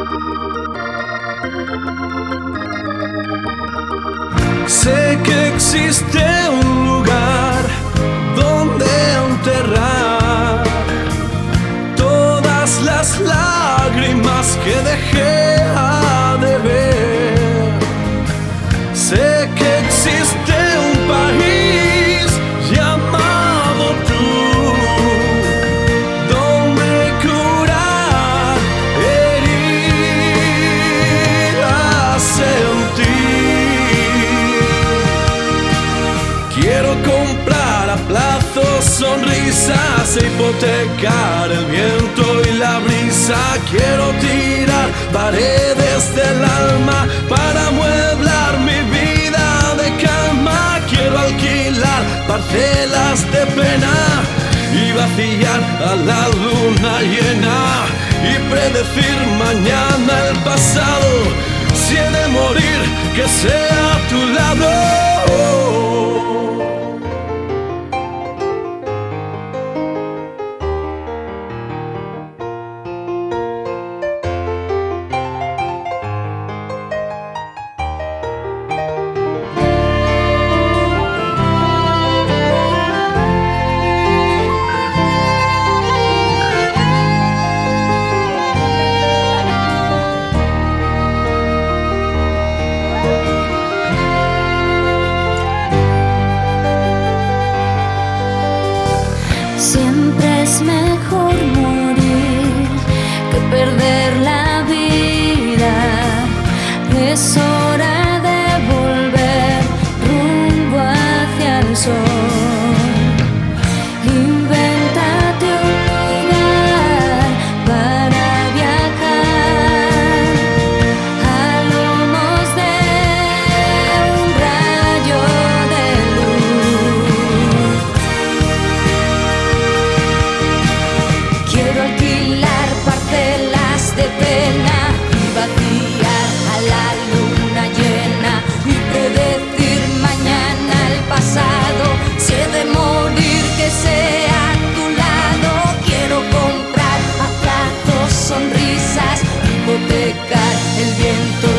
Sé que existe un lugar donde enterrar todas las lágrimas que dejé de ver. Sé que existe un país llamado tú, donde curar heridas en ti. Quiero comprar a plazos sonrisas e hipotecar el viento y la brisa. Quiero tirar paredes del alma para amueblar mi vida de calma. Quiero alquilar parcelas de pena y vaciar a la luna llena y predecir mañana el pasado. Si he de morir, que sea a tu lado. Siempre es mejor morir que perder la vida. Es hora de volver rumbo hacia el sol. Invéntate un lugar para viajar a lomos de un rayo de luz. Quiero alquilar parcelas de pena y vaciar a la luna llena y predecir mañana el pasado. Si he de morir, que sea a tu lado. Quiero comprar a plazos sonrisas, hipotecar el viento